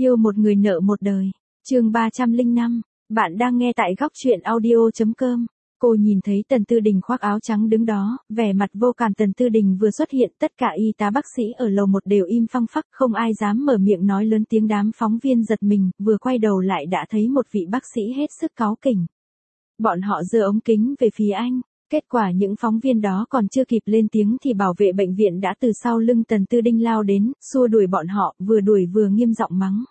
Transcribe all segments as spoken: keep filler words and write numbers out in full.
Yêu một người nợ một đời. Chương ba trăm lẻ năm. Bạn đang nghe tại góc truyện audio chấm com. Cô nhìn thấy Tần Tư Đình khoác áo trắng đứng đó, vẻ mặt vô cảm. Tần Tư Đình vừa xuất hiện, tất cả y tá bác sĩ ở lầu một đều im phăng phắc, không ai dám mở miệng nói lớn tiếng. Đám phóng viên giật mình, vừa quay đầu lại đã thấy một vị bác sĩ hết sức cáu kỉnh. Bọn họ giơ ống kính về phía anh. Kết quả những phóng viên đó còn chưa kịp lên tiếng thì bảo vệ bệnh viện đã từ sau lưng Tần Tư Đình lao đến, xua đuổi bọn họ, vừa đuổi vừa nghiêm giọng mắng.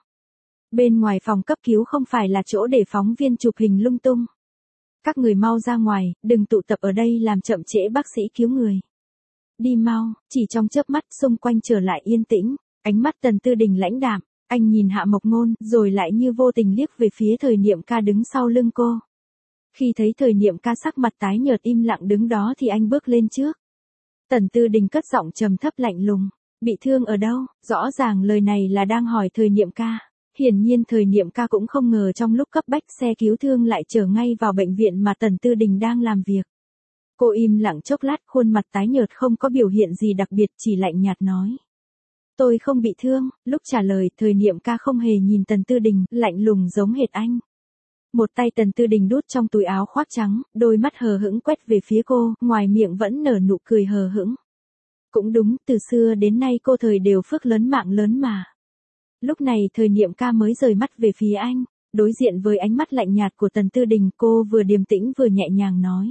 Bên ngoài phòng cấp cứu không phải là chỗ để phóng viên chụp hình lung tung. Các người mau ra ngoài, đừng tụ tập ở đây làm chậm trễ bác sĩ cứu người. Đi mau. Chỉ trong chớp mắt xung quanh trở lại yên tĩnh, ánh mắt Tần Tư Đình lãnh đạm, anh nhìn Hạ Mộc Ngôn rồi lại như vô tình liếc về phía Thời Niệm Ca đứng sau lưng cô. Khi thấy Thời Niệm Ca sắc mặt tái nhợt im lặng đứng đó thì anh bước lên trước. Tần Tư Đình cất giọng trầm thấp lạnh lùng, bị thương ở đâu? Rõ ràng lời này là đang hỏi Thời Niệm Ca. Hiển nhiên Thời Niệm Ca cũng không ngờ trong lúc cấp bách xe cứu thương lại chở ngay vào bệnh viện mà Tần Tư Đình đang làm việc. Cô im lặng chốc lát, khuôn mặt tái nhợt không có biểu hiện gì đặc biệt, chỉ lạnh nhạt nói. Tôi không bị thương. Lúc trả lời, Thời Niệm Ca không hề nhìn Tần Tư Đình, lạnh lùng giống hệt anh. Một tay Tần Tư Đình đút trong túi áo khoác trắng, đôi mắt hờ hững quét về phía cô, ngoài miệng vẫn nở nụ cười hờ hững. Cũng đúng, từ xưa đến nay cô Thời đều phước lớn mạng lớn mà. Lúc này Thời Niệm Ca mới rời mắt về phía anh, đối diện với ánh mắt lạnh nhạt của Tần Tư Đình, cô vừa điềm tĩnh vừa nhẹ nhàng nói.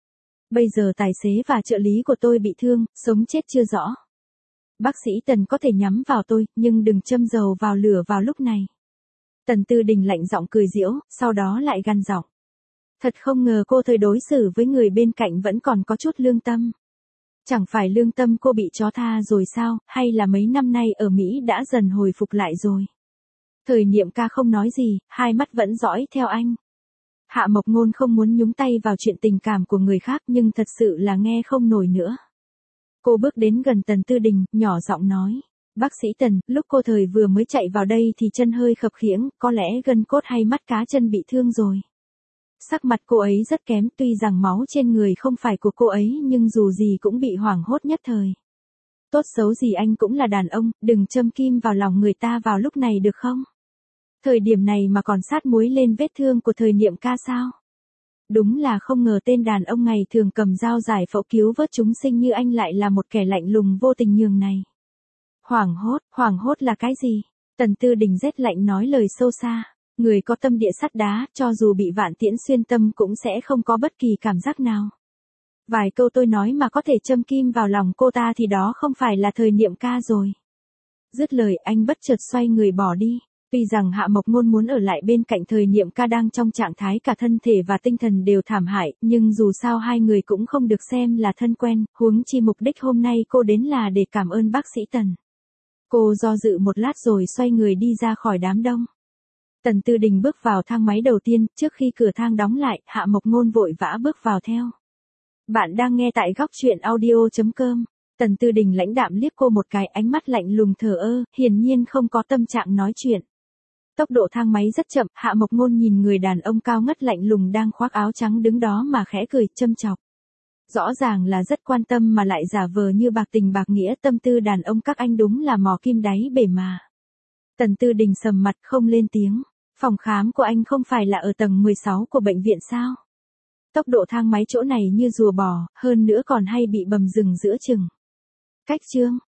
Bây giờ tài xế và trợ lý của tôi bị thương, sống chết chưa rõ. Bác sĩ Tần có thể nhắm vào tôi, nhưng đừng châm dầu vào lửa vào lúc này. Tần Tư Đình lạnh giọng cười giễu, sau đó lại gằn giọng. Thật không ngờ cô Thời đối xử với người bên cạnh vẫn còn có chút lương tâm. Chẳng phải lương tâm cô bị chó tha rồi sao, hay là mấy năm nay ở Mỹ đã dần hồi phục lại rồi. Thời Niệm Ca không nói gì, hai mắt vẫn dõi theo anh. Hạ Mộc Ngôn không muốn nhúng tay vào chuyện tình cảm của người khác nhưng thật sự là nghe không nổi nữa. Cô bước đến gần Tần Tư Đình, nhỏ giọng nói. Bác sĩ Tần, lúc cô Thời vừa mới chạy vào đây thì chân hơi khập khiễng, có lẽ gân cốt hay mắt cá chân bị thương rồi. Sắc mặt cô ấy rất kém, tuy rằng máu trên người không phải của cô ấy nhưng dù gì cũng bị hoảng hốt nhất thời. Tốt xấu gì anh cũng là đàn ông, đừng châm kim vào lòng người ta vào lúc này được không? Thời điểm này mà còn sát muối lên vết thương của Thời Niệm Ca sao? Đúng là không ngờ tên đàn ông ngày thường cầm dao giải phẫu cứu vớt chúng sinh như anh lại là một kẻ lạnh lùng vô tình nhường này. Hoảng hốt, hoảng hốt là cái gì? Tần Tư Đình rét lạnh nói lời sâu xa. Người có tâm địa sắt đá, cho dù bị vạn tiễn xuyên tâm cũng sẽ không có bất kỳ cảm giác nào. Vài câu tôi nói mà có thể châm kim vào lòng cô ta thì đó không phải là Thời Niệm Ca rồi. Dứt lời anh bất chợt xoay người bỏ đi. Tuy rằng Hạ Mộc Ngôn muốn ở lại bên cạnh Thời Niệm Ca đang trong trạng thái cả thân thể và tinh thần đều thảm hại, nhưng dù sao hai người cũng không được xem là thân quen, huống chi mục đích hôm nay cô đến là để cảm ơn bác sĩ Tần. Cô do dự một lát rồi xoay người đi ra khỏi đám đông. Tần Tư Đình bước vào thang máy đầu tiên, trước khi cửa thang đóng lại, Hạ Mộc Ngôn vội vã bước vào theo. Bạn đang nghe tại góc truyện audio chấm com. Tần Tư Đình lãnh đạm liếc cô một cái, ánh mắt lạnh lùng thờ ơ, hiển nhiên không có tâm trạng nói chuyện. Tốc độ thang máy rất chậm, Hạ Mộc Ngôn nhìn người đàn ông cao ngất lạnh lùng đang khoác áo trắng đứng đó mà khẽ cười, châm chọc. Rõ ràng là rất quan tâm mà lại giả vờ như bạc tình bạc nghĩa, tâm tư đàn ông các anh đúng là mò kim đáy bể mà. Tần Tư Đình sầm mặt không lên tiếng. Phòng khám của anh không phải là ở tầng mười sáu của bệnh viện sao? Tốc độ thang máy chỗ này như rùa bò, hơn nữa còn hay bị bầm dừng giữa chừng. Cách chương,